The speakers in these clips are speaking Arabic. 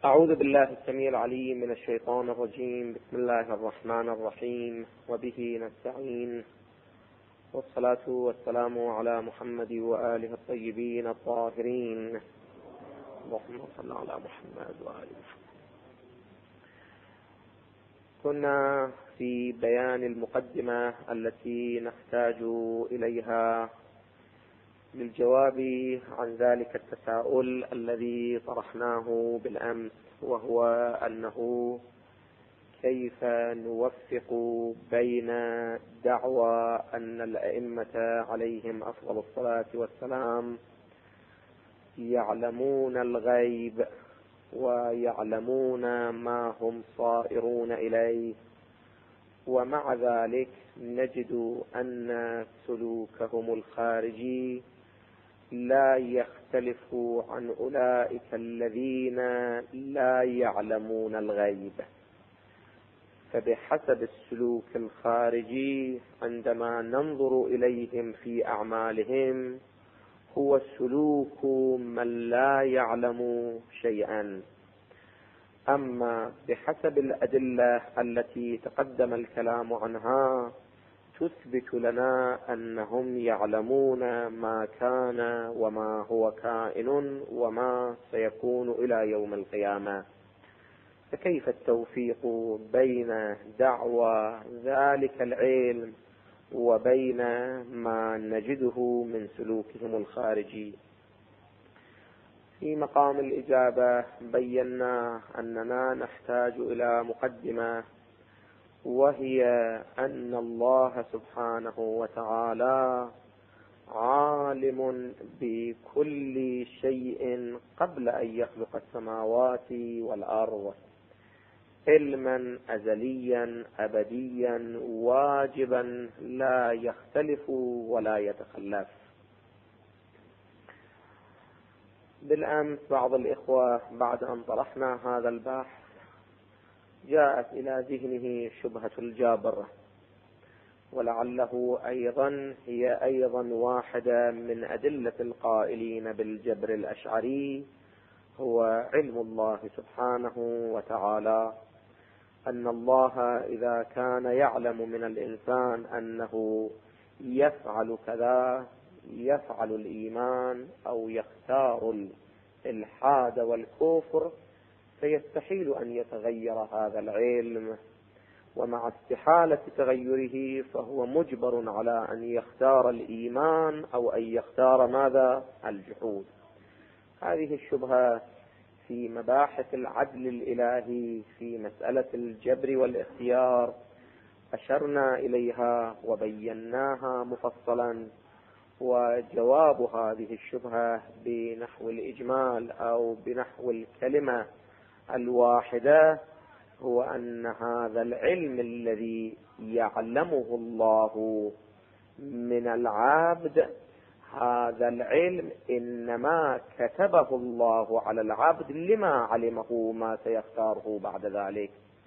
أعوذ بالله السميع العليم من الشيطان الرجيم. بسم الله الرحمن الرحيم، وبه نستعين، والصلاة والسلام على محمد وآله الطيبين الطاهرين. اللهم صل على محمد وآل محمد. كنا في بيان المقدمة التي نحتاج إليها للجواب عن ذلك التساؤل الذي طرحناه بالأمس، وهو أنه كيف نوفق بين دعوى أن الأئمة عليهم أفضل الصلاة والسلام يعلمون الغيب ويعلمون ما هم صائرون إليه، ومع ذلك نجد أن سلوكهم الخارجي لا يختلف عن أولئك الذين لا يعلمون الغيب. فبحسب السلوك الخارجي عندما ننظر إليهم في أعمالهم هو سلوك من لا يعلم شيئا. أما بحسب الأدلة التي تقدم الكلام عنها تثبت لنا أنهم يعلمون ما كان وما هو كائن وما سيكون إلى يوم القيامة. فكيف التوفيق بين دعوى ذلك العلم وبين ما نجده من سلوكهم الخارجي؟ في مقام الإجابة بينا أننا نحتاج إلى مقدمة، وهي أن الله سبحانه وتعالى عالم بكل شيء قبل أن يخلق السماوات والأرض علما أزليا أبديا واجبا لا يختلف ولا يتخلف. بالأمس بعض الإخوة بعد أن طرحنا هذا البحث جاءت إلى ذهنه شبهة الجابر، ولعله هي أيضا واحدة من أدلة القائلين بالجبر الأشعري، هو علم الله سبحانه وتعالى. أن الله إذا كان يعلم من الإنسان أنه يفعل كذا، يفعل الإيمان أو يختار الإلحاد والكفر، فيستحيل أن يتغير هذا العلم، ومع استحالة تغيره فهو مجبر على أن يختار الإيمان أو أن يختار ماذا؟ الجحود. هذه الشبهة في مباحث العدل الإلهي في مسألة الجبر والاختيار أشرنا إليها وبيناها مفصلا، وجواب هذه الشبهة بنحو الإجمال أو بنحو الكلمة الواحدة هو أن هذا العلم الذي يعلمه الله من العبد، هذا العلم إنما كتبه الله على العبد لما علمه ما سيختاره بعد ذلك.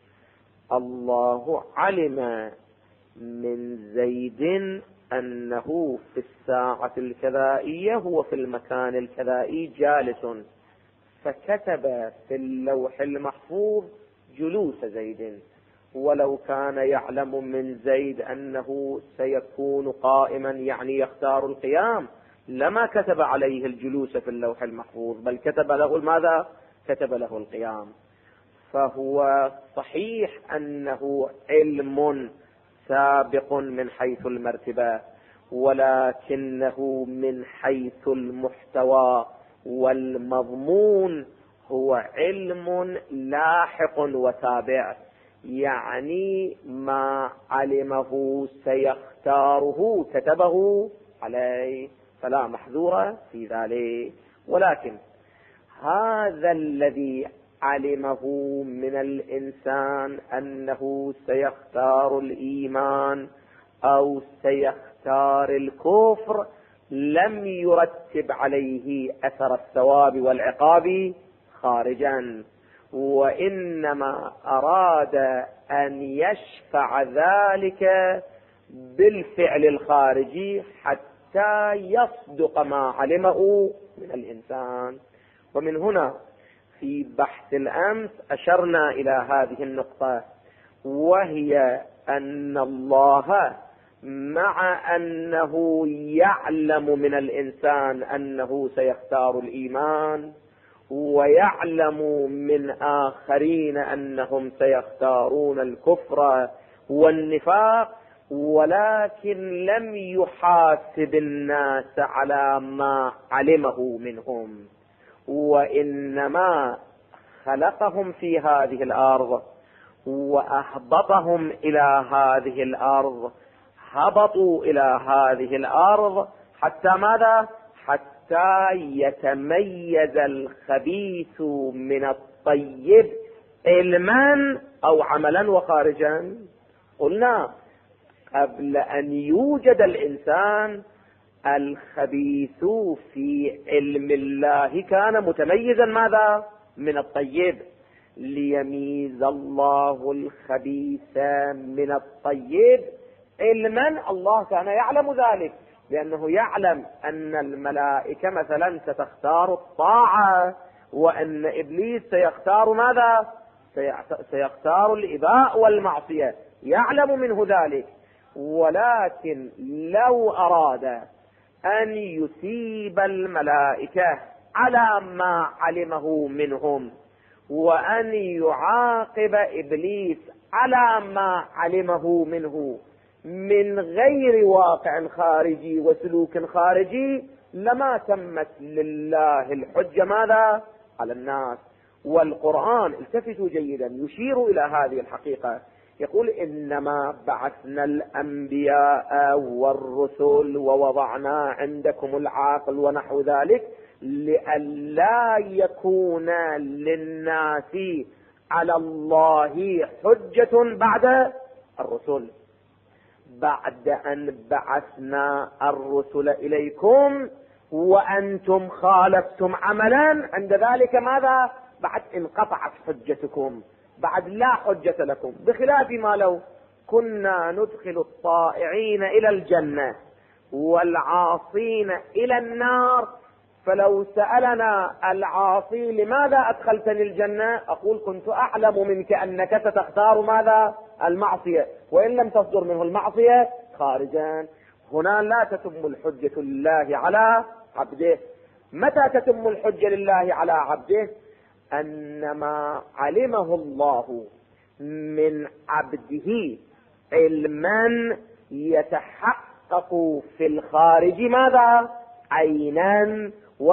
الله علم من زيد أنه في الساعة الكذائية هو في المكان الكذائي جالس، فكتب في اللوح المحفوظ جلوس زيد. ولو كان يعلم من زيد أنه سيكون قائما يعني يختار القيام لما كتب عليه الجلوس في اللوح المحفوظ، بل كتب له ماذا؟ كتب له القيام. فهو صحيح أنه علم سابق من حيث المرتبة، ولكنه من حيث المحتوى والمضمون هو علم لاحق وتابع، يعني ما علمه سيختاره كتبه عليه، فلا محذور في ذلك. ولكن هذا الذي علمه من الإنسان أنه سيختار الإيمان أو سيختار الكفر لم يرتب عليه أثر الثواب والعقاب خارجا، وإنما أراد أن يشفع ذلك بالفعل الخارجي حتى يصدق ما علمه من الإنسان. ومن هنا في بحث الأمس أشرنا إلى هذه النقطة، وهي أن الله مع أنه يعلم من الإنسان أنه سيختار الإيمان، ويعلم من آخرين أنهم سيختارون الكفر والنفاق، ولكن لم يحاسب الناس على ما علمه منهم، وإنما خلقهم في هذه الأرض وأهبطهم إلى هذه الأرض. هبطوا إلى هذه الأرض حتى ماذا؟ حتى يتميز الخبيث من الطيب علما أو عملا وخارجا. قلنا قبل أن يوجد الإنسان الخبيث في علم الله كان متميزا ماذا؟ من الطيب. ليميز الله الخبيث من الطيب علما، الله كان يعلم ذلك، لأنه يعلم أن الملائكة مثلا ستختار الطاعة، وأن إبليس سيختار ماذا؟ سيختار الإباء والمعصية، يعلم منه ذلك. ولكن لو أراد أن يثيب الملائكة على ما علمه منهم، وأن يعاقب إبليس على ما علمه منه من غير واقع خارجي وسلوك خارجي، لما تمت لله الحجة ماذا؟ على الناس. والقرآن التفتوا جيدا يشير إلى هذه الحقيقة، يقول إنما بعثنا الأنبياء والرسل ووضعنا عندكم العقل ونحو ذلك لئلا يكون للناس على الله حجة بعد الرسل، بعد أن بعثنا الرسل إليكم وأنتم خالفتم عملا، عند ذلك ماذا؟ بعد انقطعت حجتكم، بعد لا حجة لكم. بخلاف ما لو كنا ندخل الطائعين إلى الجنة والعاصين إلى النار، فلو سألنا العاصي لماذا أدخلتني الجنة، أقول كنت أعلم منك أنك ستختار ماذا؟ المعصية، وإن لم تصدر منه المعصية خارجا. هنا لا تتم الحجة لله على عبده. متى تتم الحجة لله على عبده؟ أنما علمه الله من عبده علما يتحقق في الخارج ماذا؟ عينا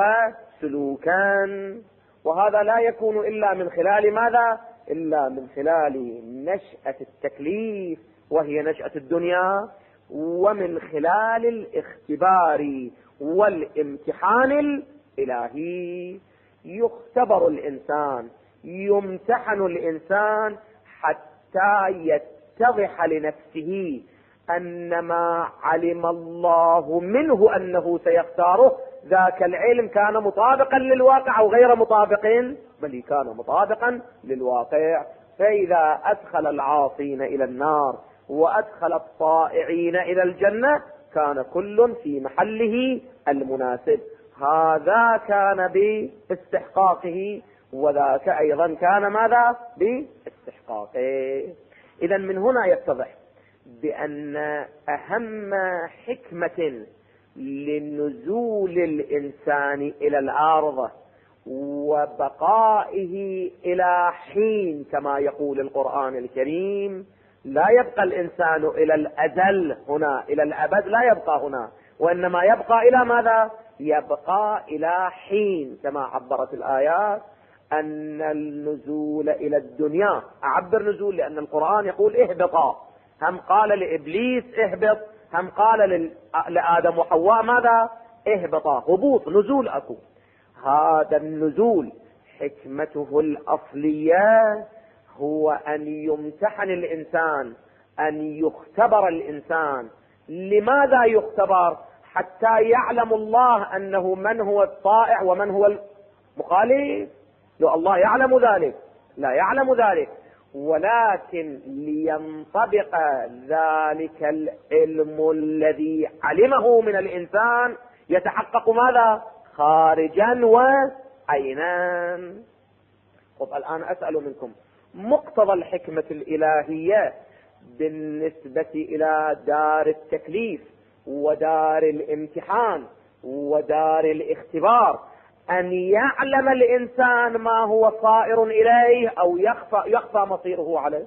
وسلوكا. وهذا لا يكون إلا من خلال ماذا؟ إلا من خلال نشأة التكليف وهي نشأة الدنيا، ومن خلال الاختبار والامتحان الإلهي. يختبر الإنسان، يمتحن الإنسان حتى يتضح لنفسه أن ما علم الله منه أنه سيختاره ذاك العلم كان مطابقا للواقع أو غير مطابق، بل كان مطابقا للواقع. فإذا أدخل العاصين إلى النار وأدخل الطائعين إلى الجنة كان كل في محله المناسب. هذا كان باستحقاقه وذاك أيضا كان ماذا؟ باستحقاقه. إذا من هنا يتضح بأن أهم حكمة لنزول الإنسان إلى الأرض وبقائه إلى حين كما يقول القرآن الكريم، لا يبقى الإنسان إلى الأزل هنا، إلى الأبد لا يبقى هنا، وإنما يبقى إلى ماذا؟ يبقى إلى حين كما عبرت الآيات أن النزول إلى الدنيا. أعبر نزول لأن القرآن يقول اهبطا، هم قال لإبليس اهبط، هم قال لآدم وحواء ماذا؟ اهبطا. هبوط نزول أكو. هذا النزول حكمته الأصلية هو أن يمتحن الإنسان، أن يختبر الإنسان. لماذا يختبر؟ حتى يعلم الله أنه من هو الطائع ومن هو المخالف. لو الله يعلم ذلك لا يعلم ذلك، ولكن لينطبق ذلك العلم الذي علمه من الإنسان يتحقق ماذا؟ خارجا وعينا. طب الآن أسأل منكم، مقتضى الحكمة الإلهية بالنسبة إلى دار التكليف ودار الامتحان ودار الاختبار أن يعلم الإنسان ما هو صائر إليه أو يخفى مصيره عليه؟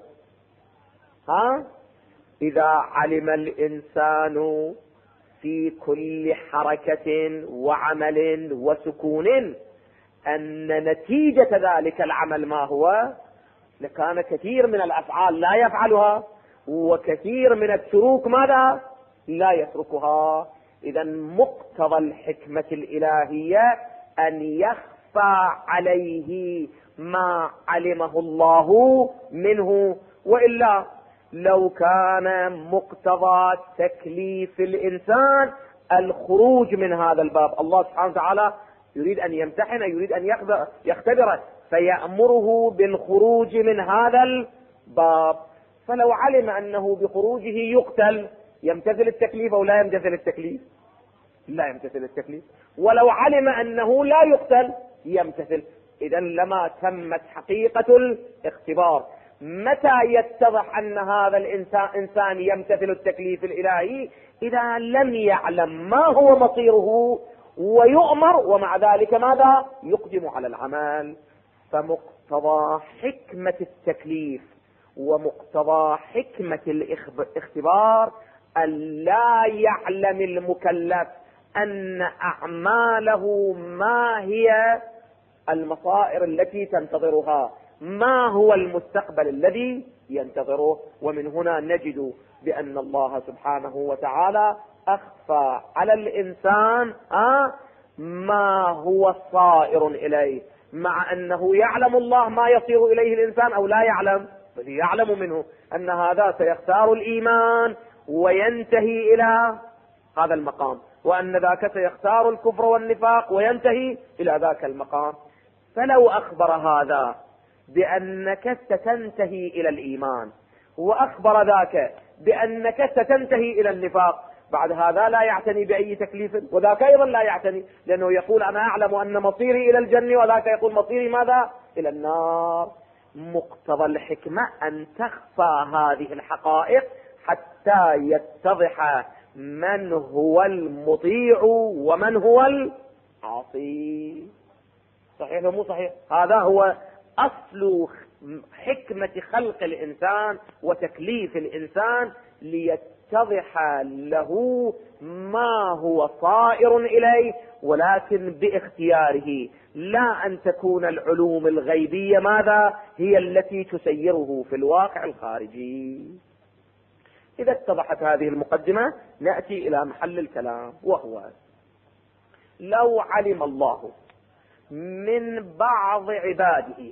إذا علم الإنسان في كل حركة وعمل وسكون أن نتيجة ذلك العمل ما هو، لكان كثير من الأفعال لا يفعلها وكثير من التروك ماذا؟ لا يتركها. إذا مقتضى الحكمة الإلهية أن يخفى عليه ما علمه الله منه، وإلا لو كان مقتضى تكليف الإنسان الخروج من هذا الباب، الله سبحانه وتعالى يريد أن يمتحن، يريد أن يختبره، فيأمره بالخروج من هذا الباب. فلو علم أنه بخروجه يقتل، يمتثل التكليف أو لا يمتثل التكليف؟ لا يمتثل التكليف. ولو علم أنه لا يقتل يمتثل. إذا لما تمت حقيقة الاختبار. متى يتضح أن هذا الإنسان يمتثل التكليف الإلهي؟ إذا لم يعلم ما هو مصيره ويؤمر ومع ذلك ماذا؟ يقدم على العمل. فمقتضى حكمة التكليف ومقتضى حكمة الاختبار أن لا يعلم المكلف أن أعماله ما هي المصائر التي تنتظرها، ما هو المستقبل الذي ينتظره. ومن هنا نجد بأن الله سبحانه وتعالى أخفى على الإنسان ما هو صائر إليه، مع أنه يعلم الله ما يصير إليه الإنسان أو لا يعلم، بل يعلم منه أن هذا سيختار الإيمان وينتهي إلى هذا المقام، وأن ذاك سيختار الكفر والنفاق وينتهي إلى ذاك المقام. فلو أخبر هذا بأنك ستنتهي إلى الإيمان وأخبر ذاك بأنك ستنتهي إلى النفاق، بعد هذا لا يعتني بأي تكليف، وذاك أيضا لا يعتني، لأنه يقول أنا أعلم أن مصيري إلى الجنة، وذاك يقول مصيري ماذا؟ إلى النار. مقتضى الحكمة أن تخفى هذه الحقائق حتى يتضح من هو المطيع ومن هو العاصي. صحيح ولا مو صحيح؟ هذا هو أصل حكمة خلق الإنسان وتكليف الإنسان، ليتضح له ما هو صائر إليه، ولكن باختياره، لا أن تكون العلوم الغيبية ماذا؟ هي التي تسيره في الواقع الخارجي. إذا اتضحت هذه المقدمة نأتي إلى محل الكلام، وهو لو علم الله من بعض عباده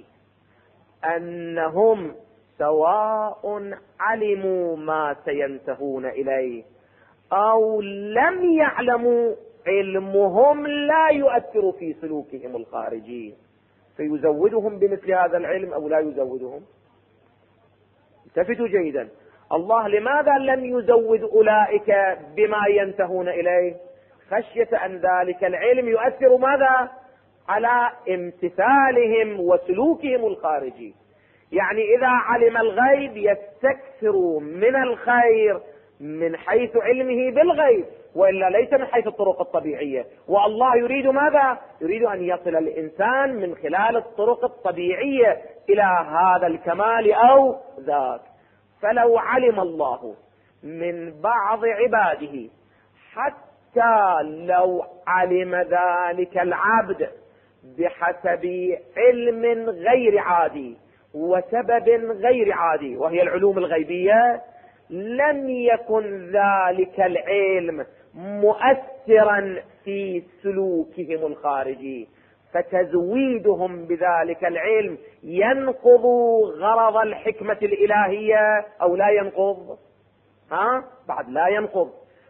أنهم سواء علموا ما سينتهون إليه أو لم يعلموا، علمهم لا يؤثر في سلوكهم الخارجي، فيزودهم بمثل هذا العلم أو لا يزودهم؟ التفتوا جيدا، الله لماذا لم يزود أولئك بما ينتهون إليه؟ خشية أن ذلك العلم يؤثر ماذا؟ على امتثالهم وسلوكهم الخارجي. يعني إذا علم الغيب يستكثر من الخير من حيث علمه بالغيب، وإلا ليس من حيث الطرق الطبيعية. والله يريد ماذا؟ يريد أن يصل الإنسان من خلال الطرق الطبيعية إلى هذا الكمال أو ذاك. فلو علم الله من بعض عباده، حتى لو علم ذلك العبد بحسب علم غير عادي وسبب غير عادي، وهي العلوم الغيبية، لم يكن ذلك العلم مؤثرا في سلوكهم الخارجي، فتزويدهم بذلك العلم ينقض غرض الحكمة الإلهية أو لا ينقض؟ بعد لا ينقض.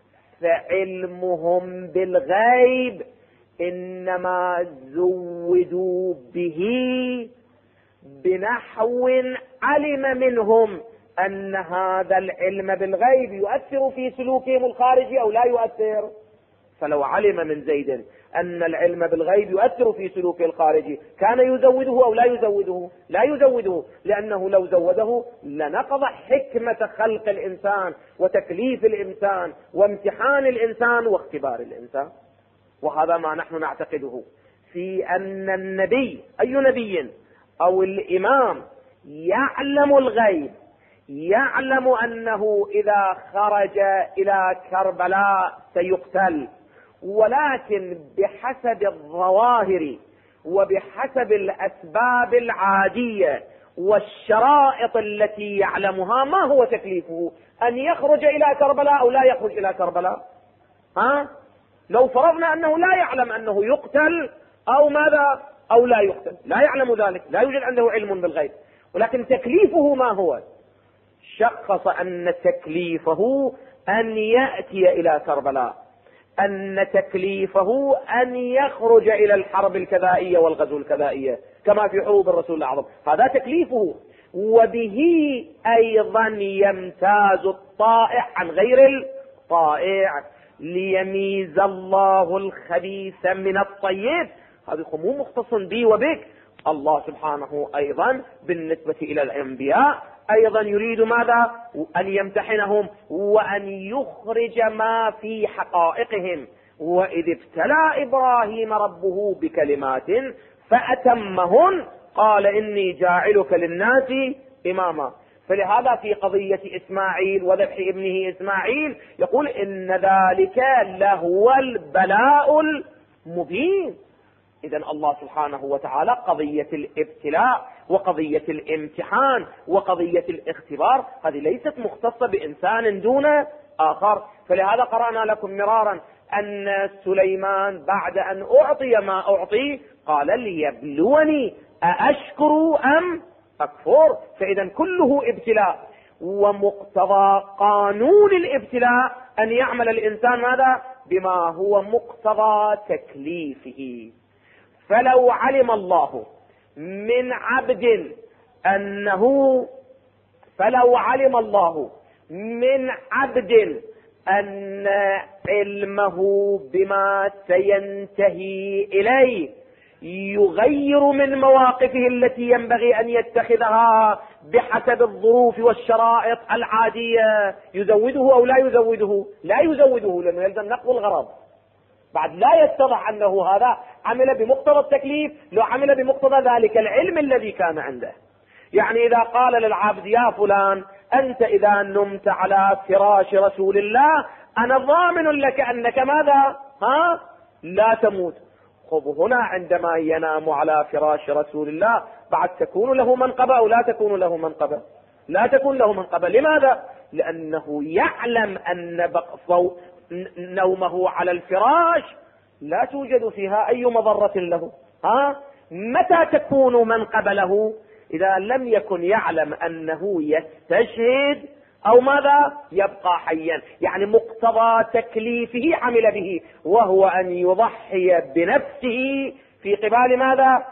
فعلمهم بالغيب إنما زودوا به بنحو علم منهم أن هذا العلم بالغيب يؤثر في سلوكهم الخارجي أو لا يؤثر. فلو علم من زيد أن العلم بالغيب يؤثر في سلوكه الخارجي، كان يزوده أو لا يزوده؟ لا يزوده، لأنه لو زوده لنقض حكمة خلق الإنسان وتكليف الإنسان وامتحان الإنسان واختبار الإنسان. وهذا ما نحن نعتقده في أن النبي، أي نبي أو الإمام، يعلم الغيب، يعلم أنه إذا خرج إلى كربلاء سيقتل، ولكن بحسب الظواهر وبحسب الأسباب العادية والشرائط التي يعلمها ما هو تكليفه؟ أن يخرج إلى كربلاء أو لا يخرج إلى كربلاء؟ لو فرضنا أنه لا يعلم أنه يقتل أو ماذا أو لا يقتل، لا يعلم ذلك، لا يوجد عنده علم بالغيب، ولكن تكليفه ما هو؟ شخص أن تكليفه أن يأتي إلى كربلاء، أن تكليفه أن يخرج إلى الحرب الكذائية والغزو الكذائية كما في حروب الرسول الأعظم، هذا تكليفه. وبه أيضا يمتاز الطائع عن غير الطائع، ليميز الله الخبيث من الطيب. هذا مو مختص بي وبك، الله سبحانه أيضا بالنسبة إلى الأنبياء أيضا يريد ماذا؟ أن يمتحنهم وأن يخرج ما في حقائقهم. وإذ ابتلى إبراهيم ربه بكلمات فأتمهن قال إني جاعلك للناس إماما. فلهذا في قضية إسماعيل وذبح ابنه إسماعيل يقول إن ذلك لهو البلاء المبين. إذن الله سبحانه وتعالى قضية الابتلاء وقضية الامتحان وقضية الاختبار هذه ليست مختصة بإنسان دون آخر. فلهذا قرأنا لكم مرارا أن سليمان بعد أن أعطي ما أعطي قال ليبلوني أأشكر أم أكفر. فإذا كله ابتلاء، ومقتضى قانون الابتلاء أن يعمل الإنسان ماذا؟ بما هو مقتضى تكليفه. فلو علم الله من عبد أن علمه بما سينتهي إليه يغير من مواقفه التي ينبغي أن يتخذها بحسب الظروف والشرائط العادية، يزوده أو لا يزوده؟ لا يزوده، لأنه يلزم نقض الغرض. بعد لا يتضح أنه هذا عمل بمقتضى التكليف، لو عمل بمقتضى ذلك العلم الذي كان عنده. يعني إذا قال للعبد يا فلان أنت إذا نمت على فراش رسول الله أنا ضامن لك أنك ماذا؟ لا تموت. خب هنا عندما ينام على فراش رسول الله بعد تكون له منقبة أو لا تكون له منقبة؟ لا تكون له منقبة. لماذا؟ لأنه يعلم أن نومه على الفراش لا توجد فيها أي مضرة له. متى تكون منقبة له؟ إذا لم يكن يعلم أنه يستشهد أو ماذا؟ يبقى حيا. يعني مقتضى تكليفه عمل به، وهو أن يضحي بنفسه في قبال ماذا؟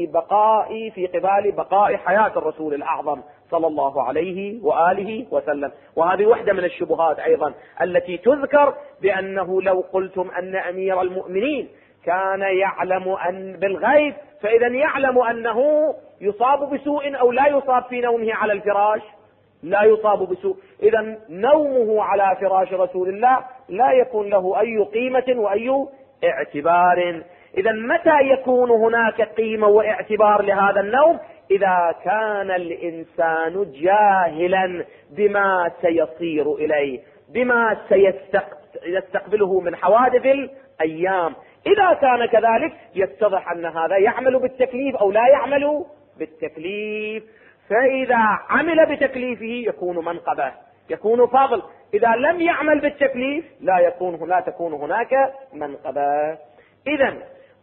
في قبال بقاء حياة الرسول الأعظم صلى الله عليه وآله وسلم. وهذه واحدة من الشبهات أيضا التي تذكر، بأنه لو قلتم أن أمير المؤمنين كان يعلم بالغيب فإذا يعلم أنه يصاب بسوء أو لا يصاب في نومه على الفراش؟ لا يصاب بسوء. إذا نومه على فراش رسول الله لا يكون له أي قيمة وأي اعتبار. إذا متى يكون هناك قيمة واعتبار لهذا النوم؟ إذا كان الإنسان جاهلا بما سيصير إليه، بما سيستقبله من حوادث الأيام. إذا كان كذلك يتضح أن هذا يعمل بالتكليف أو لا يعمل بالتكليف. فإذا عمل بتكليفه يكون منقبة، يكون فضل. إذا لم يعمل بالتكليف لا تكون هناك منقبة. إذن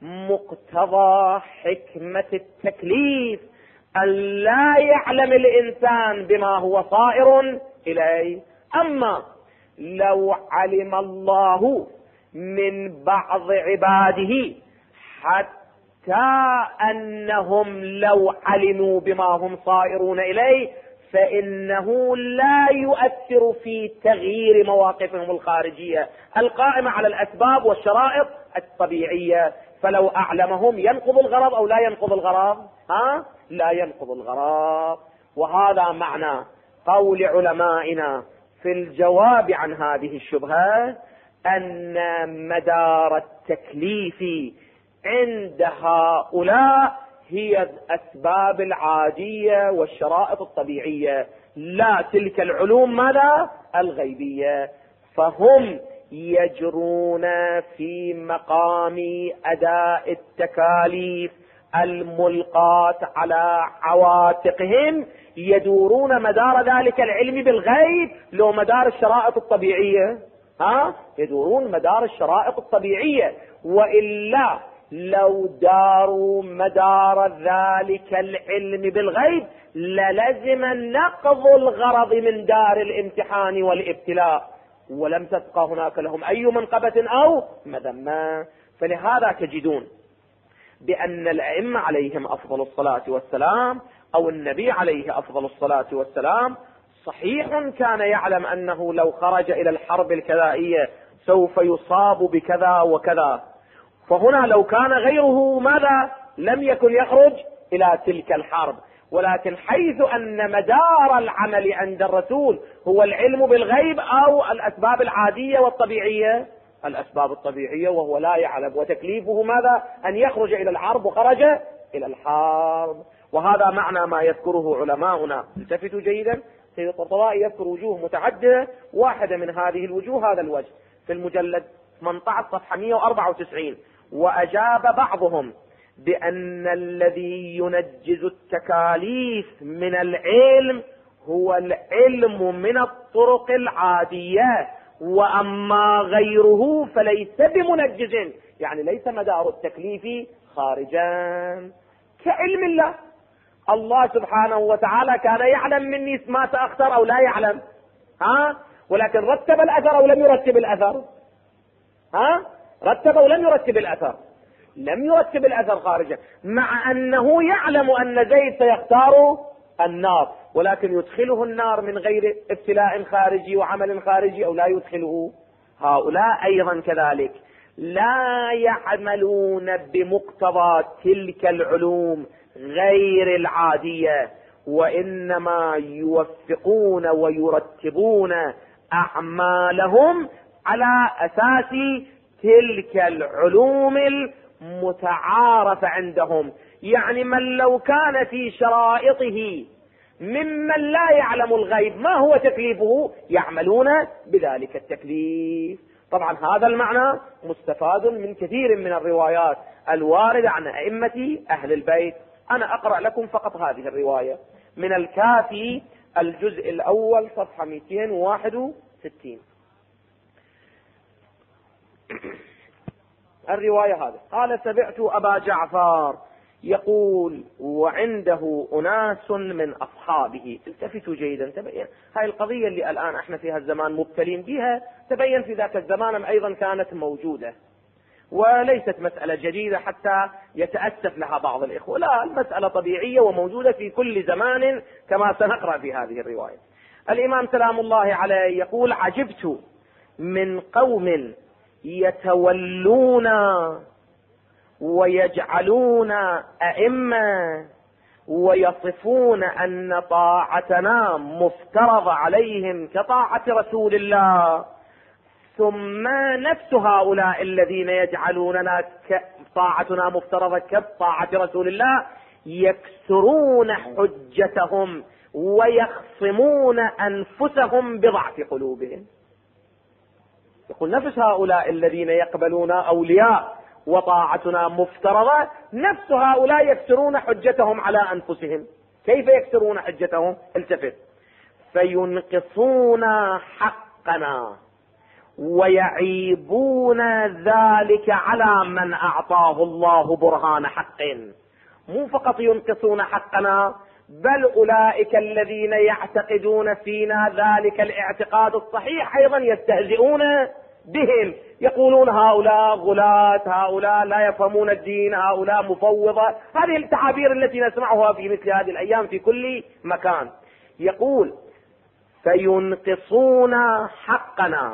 مقتضى حكمة التكليف أن لا يعلم الإنسان بما هو صائر إليه. أما لو علم الله من بعض عباده حتى أنهم لو علموا بما هم صائرون إليه فإنه لا يؤثر في تغيير مواقفهم الخارجية القائمة على الأسباب والشرائط الطبيعية. فلو أعلمهم ينقض الغرض أو لا ينقض الغرض؟ لا ينقض الغرض. وهذا معنى قول علمائنا في الجواب عن هذه الشبهة أن مدار التكليف عند هؤلاء هي الأسباب العادية والشرائط الطبيعية، لا تلك العلوم ماذا؟ الغيبية. فهم يجرون في مقام أداء التكاليف الملقاة على عواتقهم، يدورون مدار ذلك العلم بالغيب لو مدار الشرائط الطبيعية؟ يدورون مدار الشرائط الطبيعية. وإلا لو داروا مدار ذلك العلم بالغيب للزم نقض الغرض من دار الامتحان والابتلاء، ولم تبقى هناك لهم أي منقبة أو مذمة. فلهذا تجدون بأن الأئمة عليهم أفضل الصلاة والسلام أو النبي عليه أفضل الصلاة والسلام صحيح كان يعلم أنه لو خرج إلى الحرب الكذائية سوف يصاب بكذا وكذا، فهنا لو كان غيره ماذا؟ لم يكن يخرج إلى تلك الحرب. ولكن حيث أن مدار العمل عند الرسول هو العلم بالغيب أو الأسباب العادية والطبيعية؟ الأسباب الطبيعية، وهو لا يعلم، وتكليفه ماذا؟ أن يخرج إلى الحرب، وخرج إلى الحرب. وهذا معنى ما يذكره علماؤنا. التفتوا جيدا، سيد الطرطوائي يذكر وجوه متعددة، واحدة من هذه الوجوه هذا الوجه في المجلد 18 صفحة 194. وأجاب بعضهم بأن الذي ينجز التكاليف من العلم هو العلم من الطرق العادية، وأما غيره فليس بمنجز، يعني ليس مدار التكليف خارجا كعلم الله. الله سبحانه وتعالى كان يعلم مني ما سأختار أو لا يعلم، ولكن رتب الأثر أو لم يرتب الأثر؟ رتب أو لم يرتب الأثر؟ لم يرتب الأثر خارجا، مع أنه يعلم أن زيد سيختار النار، ولكن يدخله النار من غير ابتلاء خارجي وعمل خارجي أو لا يدخله. هؤلاء أيضا كذلك لا يعملون بمقتضى تلك العلوم غير العادية، وإنما يوفقون ويرتبون أعمالهم على أساس تلك العلوم المتعارف عندهم. يعني من لو كان في شرائطه ممن لا يعلم الغيب ما هو تكليفه يعملون بذلك التكليف. طبعا هذا المعنى مستفاد من كثير من الروايات الواردة عن أئمة أهل البيت. أنا أقرأ لكم فقط هذه الرواية من الكافي الجزء الأول صفحة 261. الرواية هذه قال: سمعت أبا جعفر يقول وعنده أناس من أصحابه. التفتوا جيدا، تبين هاي القضية اللي الآن احنا في هالزمان مبتلين بها، تبين في ذاك الزمان أيضا كانت موجودة، وليست مسألة جديدة حتى يتأسف لها بعض الإخوة، لا، المسألة طبيعية وموجودة في كل زمان كما سنقرأ في هذه الرواية. الإمام سلام الله عليه يقول: عجبت من قوم يتولون ويجعلون أئمة ويصفون أن طاعتنا مفترض عليهم كطاعة رسول الله، ثم نفس هؤلاء الذين يجعلوننا طاعتنا مفترضة كطاعة رسول الله يكسرون حجتهم ويخصمون أنفسهم بضعف قلوبهم. يقول نفس هؤلاء الذين يقبلون أولياء وطاعتنا مفترضة، نفس هؤلاء يكسرون حجتهم على أنفسهم. كيف يكسرون حجتهم؟ التفت: فينقصون حقنا ويعيبون ذلك على من أعطاه الله برهان حق. مو فقط ينقصون حقنا، بل أولئك الذين يعتقدون فينا ذلك الاعتقاد الصحيح أيضا يستهزئون بهم، يقولون هؤلاء غلاة، هؤلاء لا يفهمون الدين، هؤلاء مفوضة. هذه التعابير التي نسمعها في مثل هذه الأيام في كل مكان. يقول فينقصون حقنا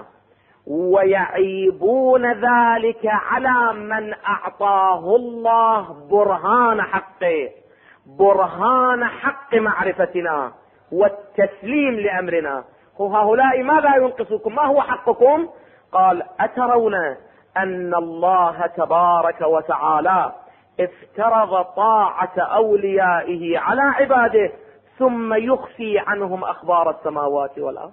ويعيبون ذلك على من أعطاه الله برهان حقه، برهان حق معرفتنا والتسليم لأمرنا. هؤلاء ماذا ينقصكم؟ ما هو حقكم؟ قال أترون أن الله تبارك وتعالى افترض طاعة أوليائه على عباده ثم يخفي عنهم أخبار السماوات والأرض.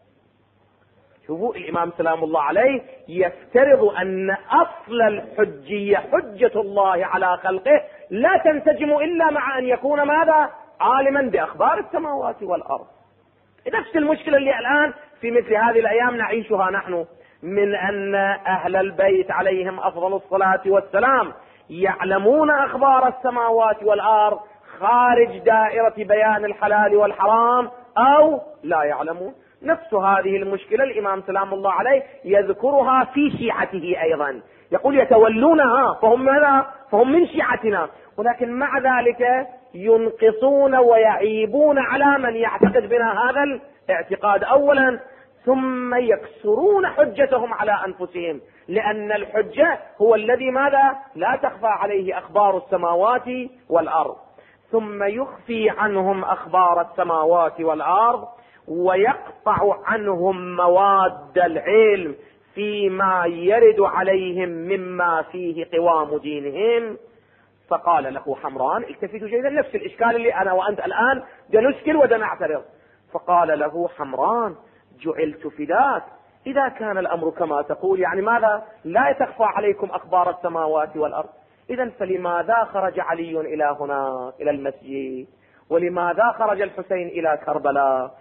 شوفوا الإمام سلام الله عليه يفترض أن أصل الحجية حجة الله على خلقه لا تنسجم إلا مع أن يكون ماذا؟ عالما بأخبار السماوات والأرض. نفس المشكلة اللي الآن في مثل هذه الأيام نعيشها نحن، من أن أهل البيت عليهم أفضل الصلاة والسلام يعلمون أخبار السماوات والأرض خارج دائرة بيان الحلال والحرام أو لا يعلمون. نفس هذه المشكلة الإمام سلام الله عليه يذكرها في شيعته أيضا، يقول يتولونها فهم من شيعتنا، ولكن مع ذلك ينقصون ويعيبون على من يعتقد بنا هذا الاعتقاد أولا، ثم يكسرون حجتهم على أنفسهم، لأن الحجة هو الذي ماذا؟ لا تخفى عليه أخبار السماوات والأرض، ثم يخفي عنهم أخبار السماوات والأرض ويقطع عنهم مواد العلم فيما يرد عليهم مما فيه قوام دينهم. فقال له حمران، التفتوا جيدا، نفس الإشكال اللي أنا وأنت الآن نشكل ونعترض. فقال له حمران جعلت فداك، إذا كان الأمر كما تقول، يعني ماذا؟ لا تخفى عليكم أخبار السماوات والأرض، إذن فلماذا خرج علي إلى هناك إلى المسجد؟ ولماذا خرج الحسين إلى كربلاء؟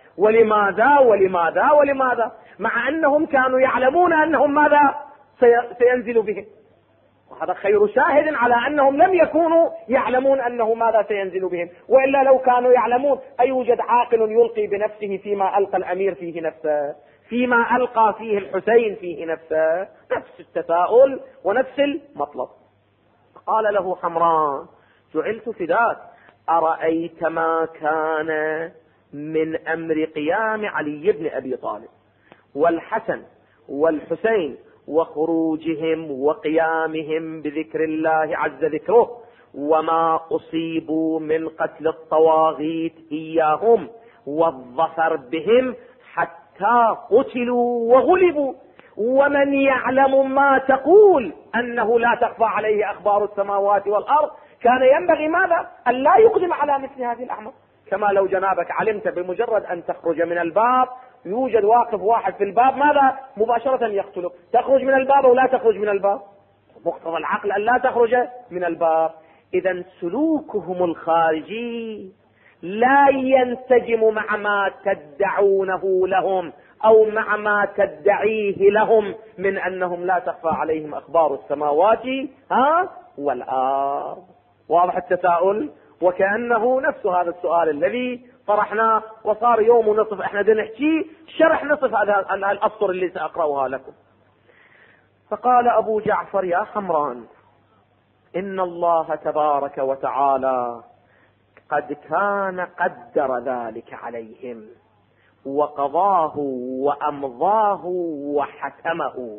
ولماذا مع أنهم كانوا يعلمون أنهم ماذا سينزل بهم؟ وهذا خير شاهد على أنهم لم يكونوا يعلمون أنه ماذا سينزل بهم، وإلا لو كانوا يعلمون أيوجد عاقل يلقي بنفسه فيما ألقى الأمير فيه نفسه، فيما ألقى فيه الحسين فيه نفسه؟ نفس التساؤل ونفس المطلب. قال له حمران جعلت فداك، أرأيت ما كان من أمر قيام علي بن أبي طالب والحسن والحسين وخروجهم وقيامهم بذكر الله عز ذكره، وما أصيبوا من قتل الطواغيت إياهم والظفر بهم حتى قتلوا وغلبوا، ومن يعلم ما تقول أنه لا تخفى عليه أخبار السماوات والأرض كان ينبغي ماذا؟ أن لا يقدم على مثل هذه الأعمال. كما لو جنابك علمت بمجرد أن تخرج من الباب يوجد واقف واحد في الباب ماذا؟ مباشرة يقتلك، تخرج من الباب أو لا تخرج من الباب؟ مقتضى العقل أن لا تخرج من الباب. إذن سلوكهم الخارجي لا ينسجم مع ما تدعونه لهم أو مع ما تدعيه لهم من أنهم لا تخفى عليهم أخبار السماوات والأرض. واضح التساؤل؟ وكأنه نفس هذا السؤال الذي طرحناه، وصار يوم ونصف احنا نحكي شرح نصف هذا الأسطر اللي سأقرأها لكم. فقال أبو جعفر يا حمران إن الله تبارك وتعالى قد كان قدر ذلك عليهم وقضاه وأمضاه وحكمه.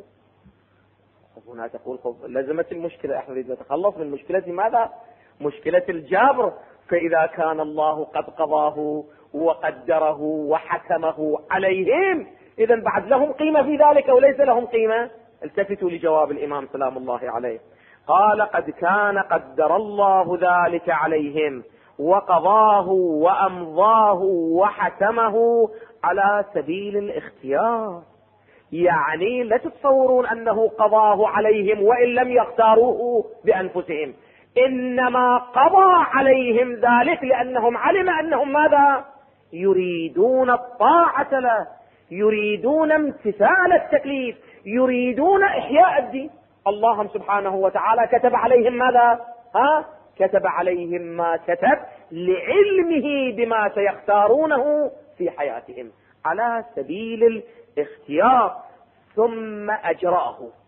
هنا تقول لزمت المشكلة، احنا نريد نتخلص من مشكلة ماذا؟ مشكلة الجبر. فإذا كان الله قد قضاه وقدره وحكمه عليهم، إذن بعد لهم قيمة في ذلك أو ليس لهم قيمة؟ التفتوا لجواب الإمام سلام الله عليه. قال قد كان قدر الله ذلك عليهم وقضاه وأمضاه وحكمه على سبيل الاختيار. يعني لا تتصورون أنه قضاه عليهم وإن لم يختاروه بأنفسهم، إنما قضى عليهم ذلك لأنهم علم أنهم ماذا؟ يريدون الطاعة له، يريدون امتثال التكليف، يريدون إحياء الدين. الله سبحانه وتعالى كتب عليهم ماذا؟ كتب عليهم ما كتب لعلمه بما سيختارونه في حياتهم على سبيل الاختيار، ثم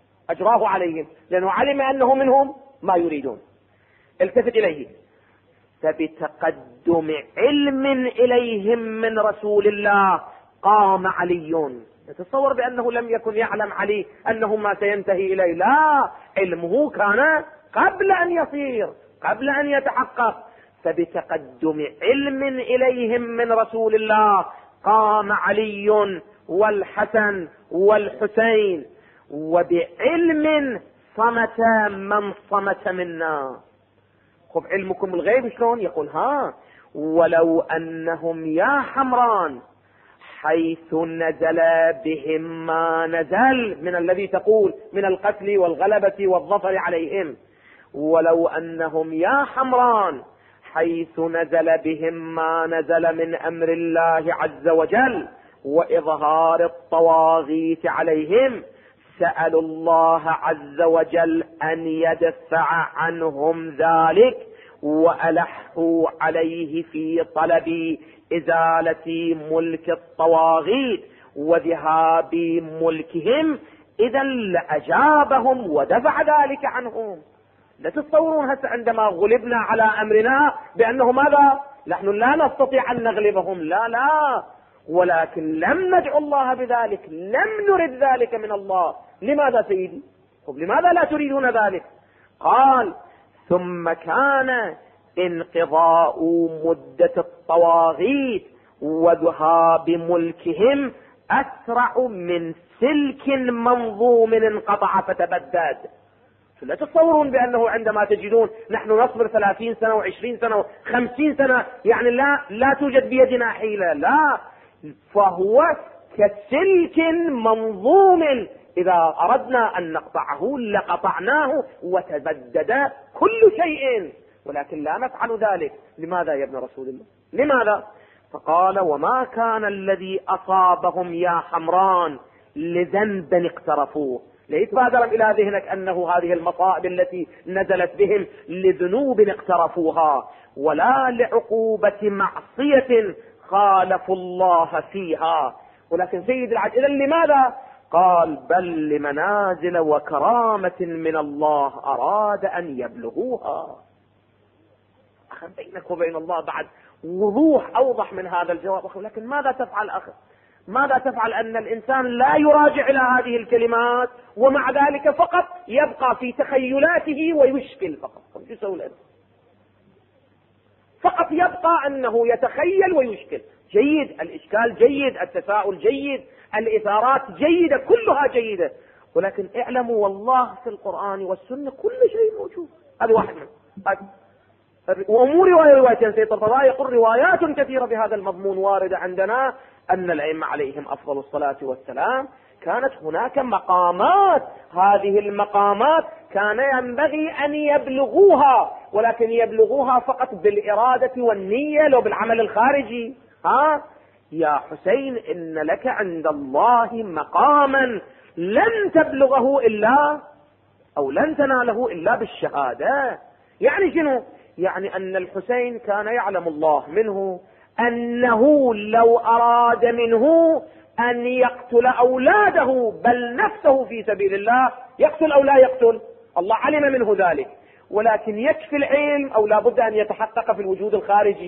أجراه عليهم لأنه علم أنه منهم ما يريدون. التفت إليه. فبتقدم علم إليهم من رسول الله قام علي. يتصور بأنه لم يكن يعلم علي أنه ما سينتهي إليه، لا، علمه كان قبل أن يصير، قبل أن يتحقق. فبتقدم علم إليهم من رسول الله قام علي والحسن والحسين، وبعلم صمت من صمت منا. خب علمكم الغيب شلون؟ يقول ولو أنهم يا حمران حيث نزل بهم ما نزل من الذي تقول من القتل والغلبة والظفر عليهم، ولو أنهم يا حمران حيث نزل بهم ما نزل من أمر الله عز وجل وإظهار الطواغيت عليهم، سألوا الله عز وجل أن يدفع عنهم ذلك وألحوا عليه في طلب إزالة ملك الطواغيت وذهاب ملكهم، إذا لأجابهم ودفع ذلك عنهم. لا تتصورون هسه عندما غلبنا على أمرنا بأنه ماذا؟ نحن لا نستطيع أن نغلبهم، لا، ولكن لم ندعو الله بذلك، لم نرد ذلك من الله. لماذا سيدي؟ طب لماذا لا تريدون ذلك؟ قال ثم كان انقضاء مدة الطواغيت وذهاب ملكهم أسرع من سلك منظوم انقطع فتبدد. لا تتصورون بأنه عندما تجدون نحن نصبر 30 سنة و20 سنة و50 سنة يعني لا توجد بيدنا حيلة، لا، فهو كسلك منظوم إذا أردنا أن نقطعه لقطعناه وتبدد كل شيء، ولكن لا نفعل ذلك. لماذا يا ابن رسول الله؟ لماذا؟ فقال وما كان الذي أصابهم يا حمران لذنب اقترفوه. ليتبادر إلى ذهنك أنه هذه المصائب التي نزلت بهم لذنوب اقترفوها ولا لعقوبة معصية خالفوا الله فيها. ولكن سيد العدل إذن لماذا؟ قال بل لمنازل وكرامة من الله أراد أن يبلغوها. أخي بينك وبين الله بعد وضوح أوضح من هذا الجواب. أخي لكن ماذا تفعل أخي؟ ماذا تفعل أن الإنسان لا يراجع إلى هذه الكلمات ومع ذلك فقط يبقى في تخيلاته ويشكل فقط؟ فقط يبقى أنه يتخيل ويشكل. جيد الإشكال، جيد التساؤل، جيد الإثارات جيدة، كلها جيدة، ولكن اعلموا والله في القرآن والسنة كل شيء موجود. هذا واحد منه. وأمور روايتين سيد الفضاء يقول روايات كثيرة بهذا المضمون واردة عندنا أن الأئمة عليهم أفضل الصلاة والسلام كانت هناك مقامات، هذه المقامات كان ينبغي أن يبلغوها، ولكن يبلغوها فقط بالإرادة والنية لو بالعمل الخارجي. يا حسين إن لك عند الله مقاما لن تبلغه إلا أو لن تناله إلا بالشهادة. يعني شنو؟ يعني أن الحسين كان يعلم الله منه أنه لو أراد منه أن يقتل أولاده بل نفسه في سبيل الله يقتل أو لا يقتل، الله علم منه ذلك، ولكن يكفي العلم أو لا بد أن يتحقق في الوجود الخارجي.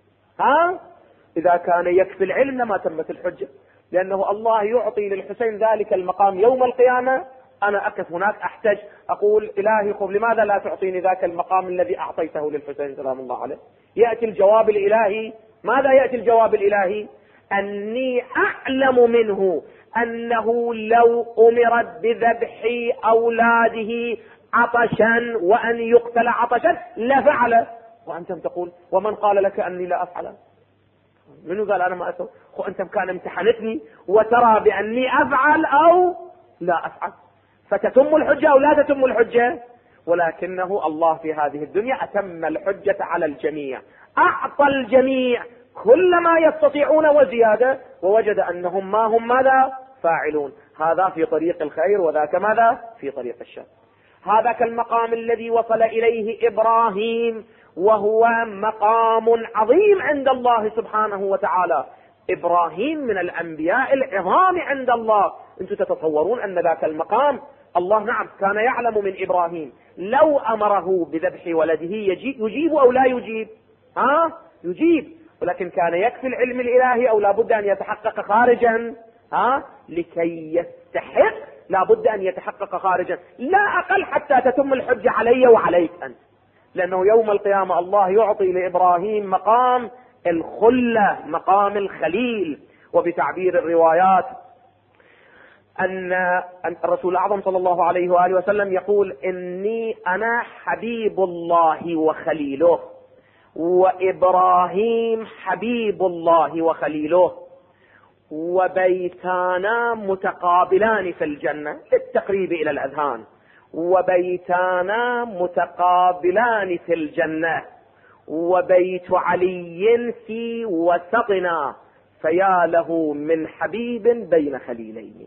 إذا كان يكفي العلم لما تمت الحجة، لأنه الله يعطي للحسين ذلك المقام يوم القيامة. أنا أقف هناك أحتج أقول إلهي خب لماذا لا تعطيني ذاك المقام الذي أعطيته للحسين سلام الله عليه؟ يأتي الجواب الإلهي. ماذا يأتي الجواب الإلهي؟ أني أعلم منه أنه لو أمرت بذبح أولاده عطشا وأن يقتل عطشا لفعل، وأنتم تقول ومن قال لك أني لا أفعل؟ منو قال أنا ما أسوي؟ أنتم كان امتحنتني وترى بأني أفعل أو لا أفعل، فتتم الحجة أو لا تتم الحجة. ولكنه الله في هذه الدنيا أتم الحجة على الجميع، أعطى الجميع كل ما يستطيعون وزيادة، ووجد أنهم ما هم ماذا فاعلون. هذا في طريق الخير وذاك ماذا في طريق الشر. هذا كالمقام الذي وصل إليه إبراهيم وهو مقام عظيم عند الله سبحانه وتعالى. إبراهيم من الأنبياء العظام عند الله. أنتم تتصورون أن ذاك المقام الله نعم كان يعلم من إبراهيم لو أمره بذبح ولده يجيب أو لا يجيب؟ يجيب، ولكن كان يكفي العلم الإلهي أو لابد أن يتحقق خارجا؟ لكي يستحق لابد أن يتحقق خارجا، لا أقل حتى تتم الحجة علي وعليك أنت. لأنه يوم القيامة الله يعطي لإبراهيم مقام الخلة، مقام الخليل. وبتعبير الروايات أن الرسول الأعظم صلى الله عليه وآله وسلم يقول: إني أنا حبيب الله وخليله، وإبراهيم حبيب الله وخليله، وبيتانا متقابلان في الجنة، للتقريب إلى الأذهان، وبيتانا متقابلان في الجنة، وبيت علي في وسطنا، فيا له من حبيب بين خليلين.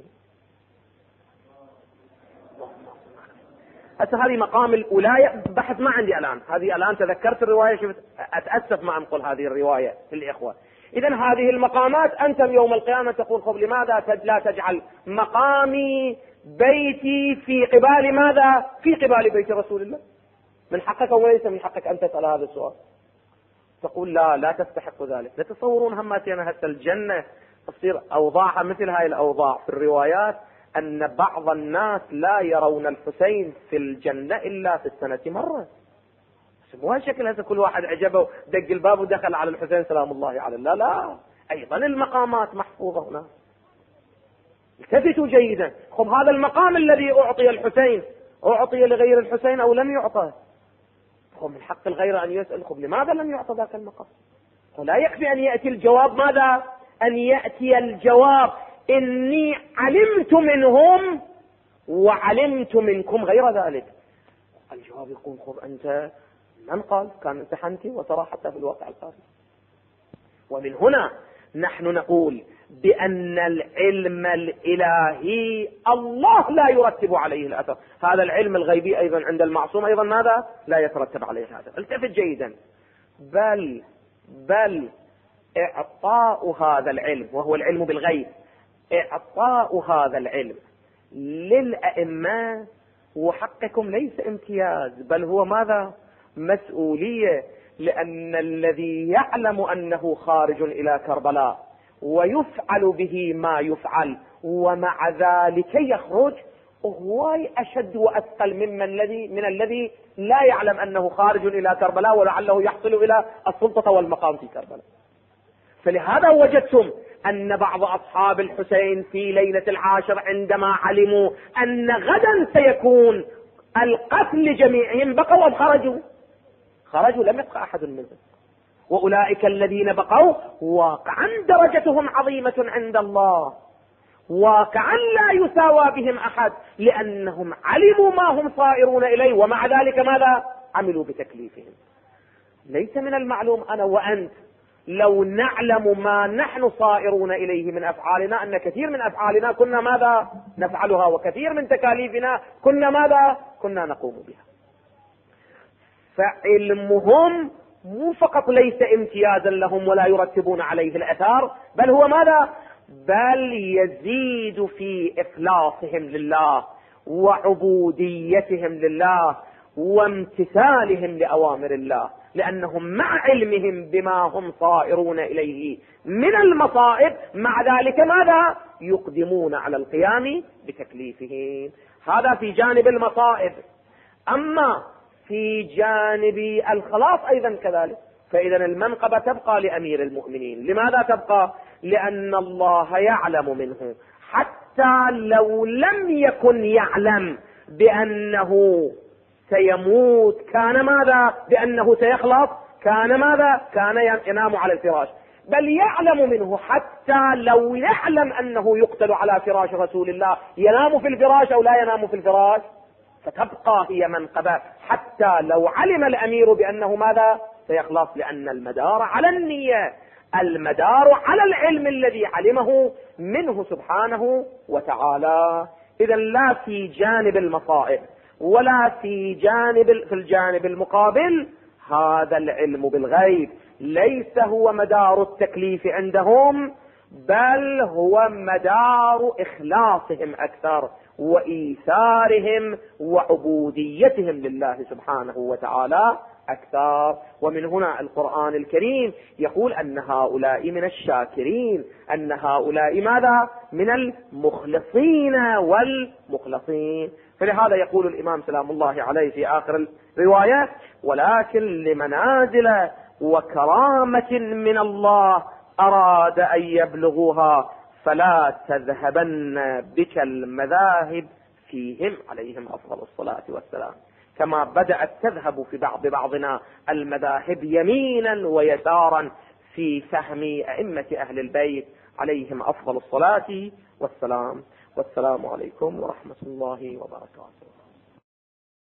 هذه مقام الولاية. بحث ما عندي الآن، هذه الآن تذكرت الرواية، شفت أتأسف ما أنقل هذه الرواية للإخوة. إذن هذه المقامات أنت يوم القيامة تقول: خب لماذا لا تجعل مقامي بيتي في قبال ماذا؟ في قبال بيت رسول الله. من حقك وليس من حقك أن تسأل هذا السؤال. تقول: لا تستحق ذلك. لا تصورون هماتنا هسه الجنة تصير أوضاعها مثل هاي الأوضاع. في الروايات أن بعض الناس لا يرون الحسين في الجنة إلا في السنة مرة. مو هالشكل هسه كل واحد عجبه دق الباب ودخل على الحسين سلام الله عليه. لا، أيضا المقامات محفوظة هنا. التفتوا جيدا. خب هذا المقام الذي أعطي الحسين أعطي لغير الحسين أو لم يعطى؟ خب من حق الغير أن يسأل: خب لماذا لم يعطى ذاك المقام؟ فلا يكفي أن يأتي الجواب. ماذا؟ أن يأتي الجواب: إني علمت منهم وعلمت منكم غير ذلك. الجواب يقول: خب أنت من قال؟ كان امتحنتي وترى حتى في الواقع القاسي. ومن هنا نحن نقول بأن العلم الإلهي الله لا يرتب عليه الأثر. هذا العلم الغيبي أيضا عند المعصوم أيضا ماذا؟ لا يترتب عليه الأثر. التفت جيدا. بل إعطاء هذا العلم، وهو العلم بالغيب، إعطاء هذا العلم للأئمة وحقكم ليس امتياز، بل هو ماذا؟ مسؤولية. لأن الذي يعلم أنه خارج إلى كربلاء ويفعل به ما يفعل ومع ذلك يخرج، هو أشد وأثقل من الذي لا يعلم أنه خارج إلى كربلاء ولعله يحصل إلى السلطة والمقام في كربلاء. فلهذا وجدتم أن بعض أصحاب الحسين في ليلة العاشر عندما علموا أن غدا سيكون القتل جميعهم بقوا أم خرجوا؟ لم يبقى أحد منهم. وأولئك الذين بقوا واقعا درجتهم عظيمة عند الله، واقعا لا يساوى بهم أحد، لأنهم علموا ما هم صائرون إليه ومع ذلك ماذا؟ عملوا بتكليفهم. ليس من المعلوم أنا وأنت لو نعلم ما نحن صائرون إليه من أفعالنا أن كثير من أفعالنا كنا ماذا؟ نفعلها، وكثير من تكاليفنا كنا ماذا؟ كنا نقوم بها. فعلمهم مو فقط ليس امتيازا لهم ولا يرتبون عليه الأثار، بل هو ماذا؟ بل يزيد في إخلاصهم لله وعبوديتهم لله وامتثالهم لأوامر الله، لأنهم مع علمهم بما هم صائرون إليه من المصائب مع ذلك ماذا؟ يقدمون على القيام بتكليفهم. هذا في جانب المصائب. أما في جانب الخلاص أيضا كذلك، فإذا المنقبة تبقى لأمير المؤمنين. لماذا تبقى؟ لأن الله يعلم منه، حتى لو لم يكن يعلم بأنه سيموت كان ماذا؟ بأنه سيخلص كان ماذا؟ كان ينام على الفراش. بل يعلم منه حتى لو يعلم أنه يقتل على فراش رسول الله، ينام في الفراش أو لا ينام في الفراش؟ فتبقى هي منقبة حتى لو علم الأمير بأنه ماذا؟ سيخلص، لأن المدار على النية، المدار على العلم الذي علمه منه سبحانه وتعالى. إذا لا في جانب المصائب ولا في الجانب المقابل هذا العلم بالغيب ليس هو مدار التكليف عندهم، بل هو مدار إخلاصهم أكثر وإيثارهم وعبوديتهم لله سبحانه وتعالى أكثر. ومن هنا القرآن الكريم يقول أن هؤلاء من الشاكرين، أن هؤلاء ماذا؟ من المخلصين والمخلصين. فلهذا يقول الإمام سلام الله عليه في آخر الرواية: ولكن لمنازل وكرامة من الله أراد أن يبلغوها فلا تذهبن بك المذاهب فيهم عليهم أفضل الصلاة والسلام. كما بدأت تذهب في بعضنا المذاهب يمينا ويسارا في فهم أئمة أهل البيت عليهم أفضل الصلاة والسلام. والسلام عليكم ورحمة الله وبركاته.